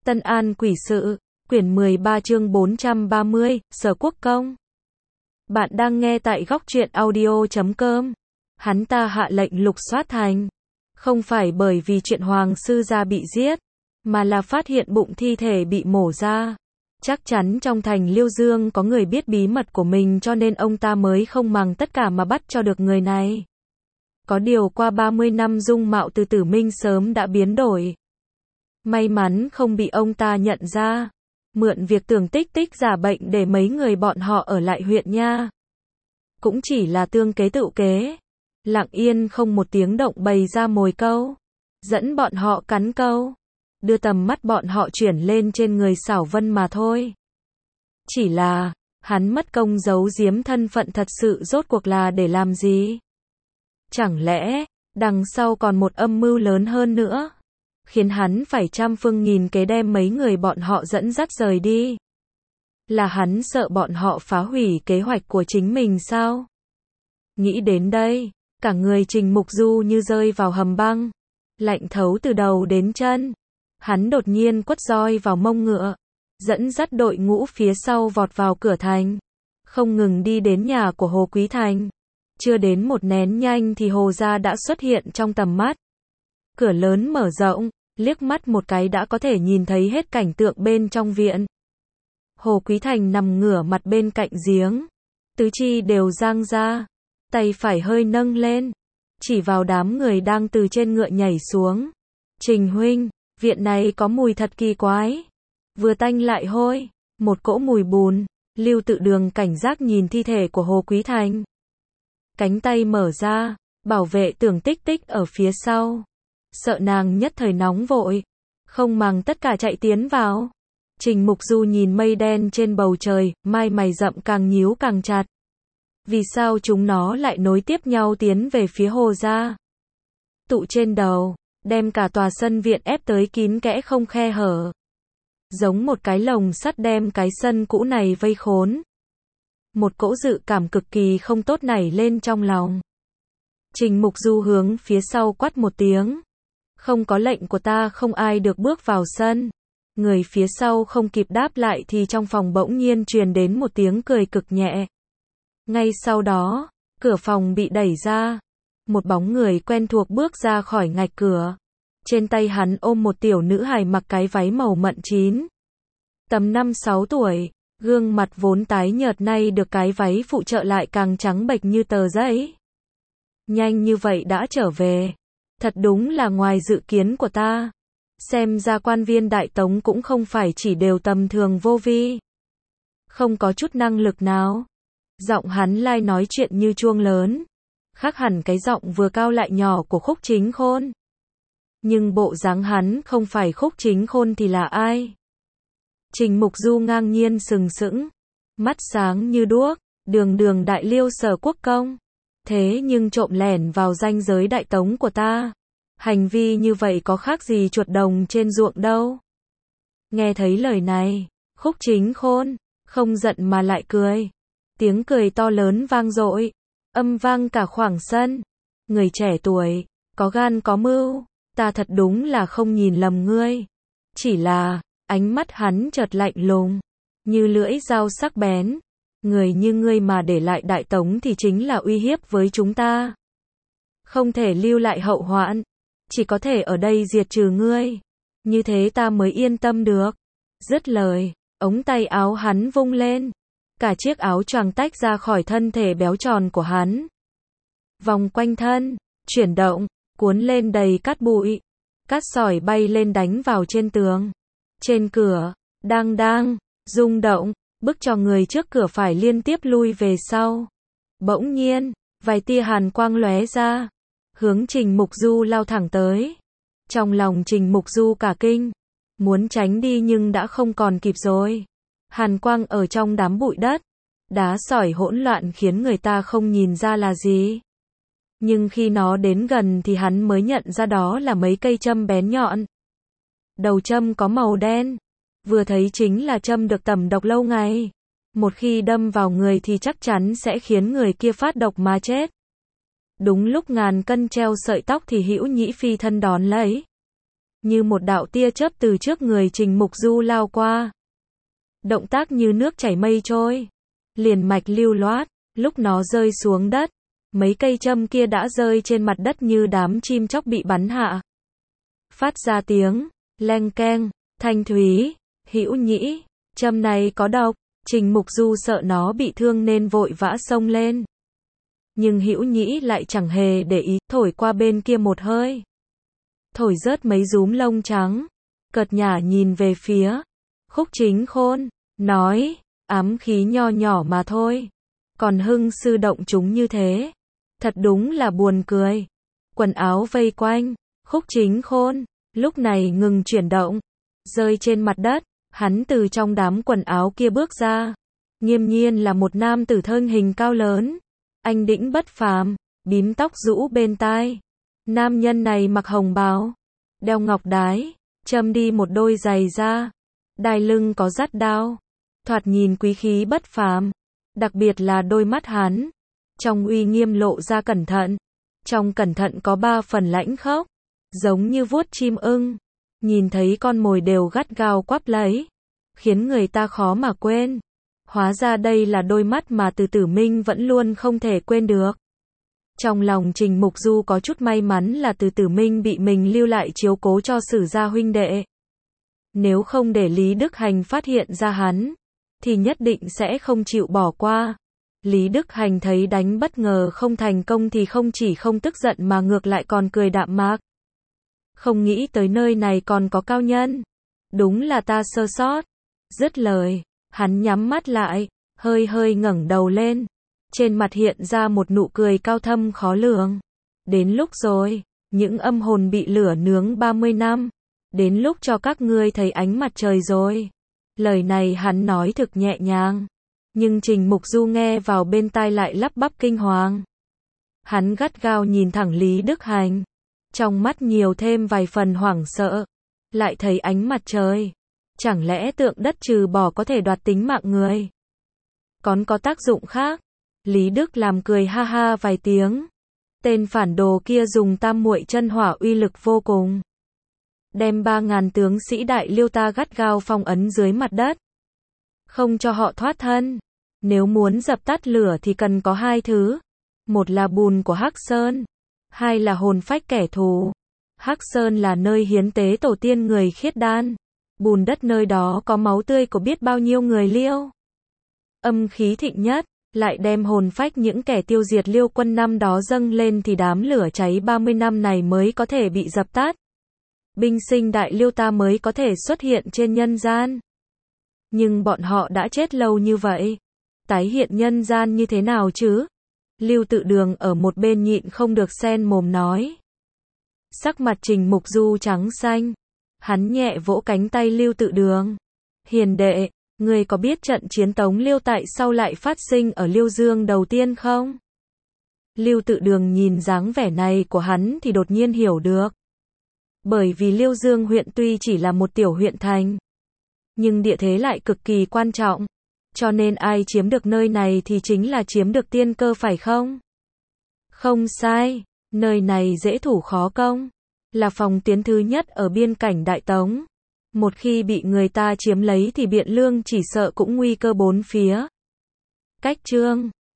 Tân An Quỷ Sự, quyển 13 chương 430, Sở Quốc Công. Bạn đang nghe tại góc truyện audio.com. Hắn ta hạ lệnh lục soát thành. Không phải bởi vì chuyện Hoàng sư gia bị giết, mà là phát hiện bụng thi thể bị mổ ra. Chắc chắn trong thành Liêu Dương có người biết bí mật của mình, cho nên ông ta mới không màng tất cả mà bắt cho được người này. Có điều qua 30 năm dung mạo từ Tử Minh sớm đã biến đổi. May mắn không bị ông ta nhận ra. Mượn việc Tưởng Tích Tích giả bệnh để mấy người bọn họ ở lại huyện nha. Cũng chỉ là tương kế tựu kế. Lặng yên không một tiếng động bày ra mồi câu. Dẫn bọn họ cắn câu. Đưa tầm mắt bọn họ chuyển lên trên người Xảo Vân mà thôi. Chỉ là, hắn mất công giấu giếm thân phận thật sự rốt cuộc là để làm gì? Chẳng lẽ, đằng sau còn một âm mưu lớn hơn nữa? Khiến hắn phải trăm phương nghìn kế đem mấy người bọn họ dẫn dắt rời đi. Là hắn sợ bọn họ phá hủy kế hoạch của chính mình sao? Nghĩ đến đây, cả người Trình Mục Du như rơi vào hầm băng. Lạnh thấu từ đầu đến chân. Hắn đột nhiên quất roi vào mông ngựa. Dẫn dắt đội ngũ phía sau vọt vào cửa thành. Không ngừng đi đến nhà của Hồ Quý Thành. Chưa đến một nén nhanh thì Hồ gia đã xuất hiện trong tầm mắt. Cửa lớn mở rộng, liếc mắt một cái đã có thể nhìn thấy hết cảnh tượng bên trong viện. Hồ Quý Thành nằm ngửa mặt bên cạnh giếng. Tứ chi đều giang ra. Tay phải hơi nâng lên. Chỉ vào đám người đang từ trên ngựa nhảy xuống. Trình huynh, viện này có mùi thật kỳ quái. Vừa tanh lại hôi. Một cỗ mùi bùn. Lưu Tự Đường cảnh giác nhìn thi thể của Hồ Quý Thành. Cánh tay mở ra. Bảo vệ Tưởng Tích Tích ở phía sau. Sợ nàng nhất thời nóng vội. Không màng tất cả chạy tiến vào. Trình Mục Du nhìn mây đen trên bầu trời, mai mày rậm càng nhíu càng chặt. Vì sao chúng nó lại nối tiếp nhau tiến về phía Hồ gia? Tụ trên đầu, đem cả tòa sân viện ép tới kín kẽ không khe hở. Giống một cái lồng sắt đem cái sân cũ này vây khốn. Một cỗ dự cảm cực kỳ không tốt nảy lên trong lòng. Trình Mục Du hướng phía sau quát một tiếng. Không có lệnh của ta không ai được bước vào sân. Người phía sau không kịp đáp lại thì trong phòng bỗng nhiên truyền đến một tiếng cười cực nhẹ. Ngay sau đó, cửa phòng bị đẩy ra. Một bóng người quen thuộc bước ra khỏi ngạch cửa. Trên tay hắn ôm một tiểu nữ hài mặc cái váy màu mận chín. Tầm 5-6 tuổi, gương mặt vốn tái nhợt nay được cái váy phụ trợ lại càng trắng bệch như tờ giấy. Nhanh như vậy đã trở về. Thật đúng là ngoài dự kiến của ta. Xem ra quan viên Đại Tống cũng không phải chỉ đều tầm thường vô vi. Không có chút năng lực nào. Giọng hắn lai nói chuyện như chuông lớn. Khác hẳn cái giọng vừa cao lại nhỏ của Khúc Chính Khôn. Nhưng bộ dáng hắn không phải Khúc Chính Khôn thì là ai? Trình Mục Du ngang nhiên sừng sững. Mắt sáng như đuốc. Đường đại Liêu Sở Quốc Công. Thế nhưng trộm lẻn vào ranh giới Đại Tống của ta. Hành vi như vậy có khác gì chuột đồng trên ruộng đâu. Nghe thấy lời này, Khúc Chính Khôn, không giận mà lại cười. Tiếng cười to lớn vang dội, âm vang cả khoảng sân. Người trẻ tuổi, có gan có mưu, ta thật đúng là không nhìn lầm ngươi. Chỉ là, ánh mắt hắn chợt lạnh lùng, như lưỡi dao sắc bén. Người như ngươi mà để lại Đại Tống thì chính là uy hiếp với chúng ta. Không thể lưu lại hậu hoạn. Chỉ có thể ở đây diệt trừ ngươi. Như thế ta mới yên tâm được. Dứt lời, ống tay áo hắn vung lên. Cả chiếc áo choàng tách ra khỏi thân thể béo tròn của hắn. Vòng quanh thân, chuyển động, cuốn lên đầy cát bụi. Cát sỏi bay lên đánh vào trên tường. Trên cửa, đang, rung động, bức cho người trước cửa phải liên tiếp lui về sau. Bỗng nhiên, vài tia hàn quang lóe ra. Hướng Trình Mục Du lao thẳng tới. Trong lòng Trình Mục Du cả kinh. Muốn tránh đi nhưng đã không còn kịp rồi. Hàn quang ở trong đám bụi đất. Đá sỏi hỗn loạn khiến người ta không nhìn ra là gì. Nhưng khi nó đến gần thì hắn mới nhận ra đó là mấy cây châm bén nhọn. Đầu châm có màu đen. Vừa thấy chính là châm được tẩm độc lâu ngày. Một khi đâm vào người thì chắc chắn sẽ khiến người kia phát độc mà chết. Đúng lúc ngàn cân treo sợi tóc thì Hữu Nhĩ phi thân đón lấy. như một đạo tia chớp từ trước người Trình Mục Du lao qua. Động tác như nước chảy mây trôi, liền mạch lưu loát, lúc nó rơi xuống đất, mấy cây châm kia đã rơi trên mặt đất như đám chim chóc bị bắn hạ. Phát ra tiếng leng keng, thanh thúy. Hữu Nhĩ, châm này có độc. Trình Mục Du sợ nó bị thương nên vội vã xông lên. Nhưng Hữu Nhĩ lại chẳng hề để ý, thổi qua bên kia một hơi. Thổi rớt mấy rúm lông trắng. Cợt nhả nhìn về phía Khúc Chính Khôn, nói, ám khí nho nhỏ mà thôi. Còn hưng sư động chúng như thế. Thật đúng là buồn cười. Quần áo vây quanh Khúc Chính Khôn, lúc này ngừng chuyển động, rơi trên mặt đất. Hắn từ trong đám quần áo kia bước ra. Nghiêm nhiên là một nam tử thân hình cao lớn. Anh đĩnh bất phàm, bím tóc rũ bên tai. Nam nhân này mặc hồng bào, đeo ngọc đái, châm đi một đôi giày da. Đai lưng có dắt đao. Thoạt nhìn quý khí bất phàm. Đặc biệt là đôi mắt hắn. Trong uy nghiêm lộ ra cẩn thận. Trong cẩn thận có 3 phần lãnh khốc. Giống như vuốt chim ưng. Nhìn thấy con mồi đều gắt gao quắp lấy. Khiến người ta khó mà quên. Hóa ra đây là đôi mắt mà Từ Tử Minh vẫn luôn không thể quên được. Trong lòng Trình Mục Du có chút may mắn là Từ Tử Minh bị mình lưu lại chiếu cố cho Sử gia huynh đệ. Nếu không để Lý Đức Hành phát hiện ra hắn, thì nhất định sẽ không chịu bỏ qua. Lý Đức Hành thấy đánh bất ngờ không thành công thì không chỉ không tức giận mà ngược lại còn cười đạm mạc. Không nghĩ tới nơi này còn có cao nhân. Đúng là ta sơ sót. Dứt lời, hắn nhắm mắt lại, hơi hơi ngẩng đầu lên. Trên mặt hiện ra một nụ cười cao thâm khó lường. Đến lúc rồi, những âm hồn bị lửa nướng 30 năm. Đến lúc cho các ngươi thấy ánh mặt trời rồi. Lời này hắn nói thực nhẹ nhàng. Nhưng Trình Mục Du nghe vào bên tai lại lắp bắp kinh hoàng. Hắn gắt gao nhìn thẳng Lý Đức Hành. Trong mắt nhiều thêm vài phần hoảng sợ. Lại thấy ánh mặt trời. Chẳng lẽ tượng đất trừ bỏ có thể đoạt tính mạng người? Còn có tác dụng khác? Lý Đức làm cười ha ha vài tiếng. Tên phản đồ kia dùng tam muội chân hỏa uy lực vô cùng. Đem 3.000 tướng sĩ Đại Liêu ta gắt gao phong ấn dưới mặt đất. Không cho họ thoát thân. Nếu muốn dập tắt lửa thì cần có 2 thứ. Một là bùn của Hắc Sơn. 2 là hồn phách kẻ thù. Hắc Sơn là nơi hiến tế tổ tiên người khiết đan. Bùn đất nơi đó có máu tươi của biết bao nhiêu người Liêu. Âm khí thịnh nhất, lại đem hồn phách những kẻ tiêu diệt Liêu quân năm đó dâng lên thì đám lửa cháy 30 năm này mới có thể bị dập tắt. Binh sinh Đại Liêu ta mới có thể xuất hiện trên nhân gian. Nhưng bọn họ đã chết lâu như vậy. Tái hiện nhân gian như thế nào chứ? Lưu Tự Đường ở một bên nhịn không được xen mồm nói. Sắc mặt Trình Mục Du trắng xanh. Hắn nhẹ vỗ cánh tay Lưu Tự Đường. Hiền đệ, ngươi có biết trận chiến Tống Liêu tại sao lại phát sinh ở Liêu Dương đầu tiên không? Lưu Tự Đường nhìn dáng vẻ này của hắn thì đột nhiên hiểu được. Bởi vì Liêu Dương huyện tuy chỉ là một tiểu huyện thành, nhưng địa thế lại cực kỳ quan trọng. Cho nên ai chiếm được nơi này thì chính là chiếm được tiên cơ phải không? Không sai, nơi này dễ thủ khó công. Là phòng tuyến thứ nhất ở biên cảnh Đại Tống. Một khi bị người ta chiếm lấy thì Biện Lương chỉ sợ cũng nguy cơ 4 phía. Cách chương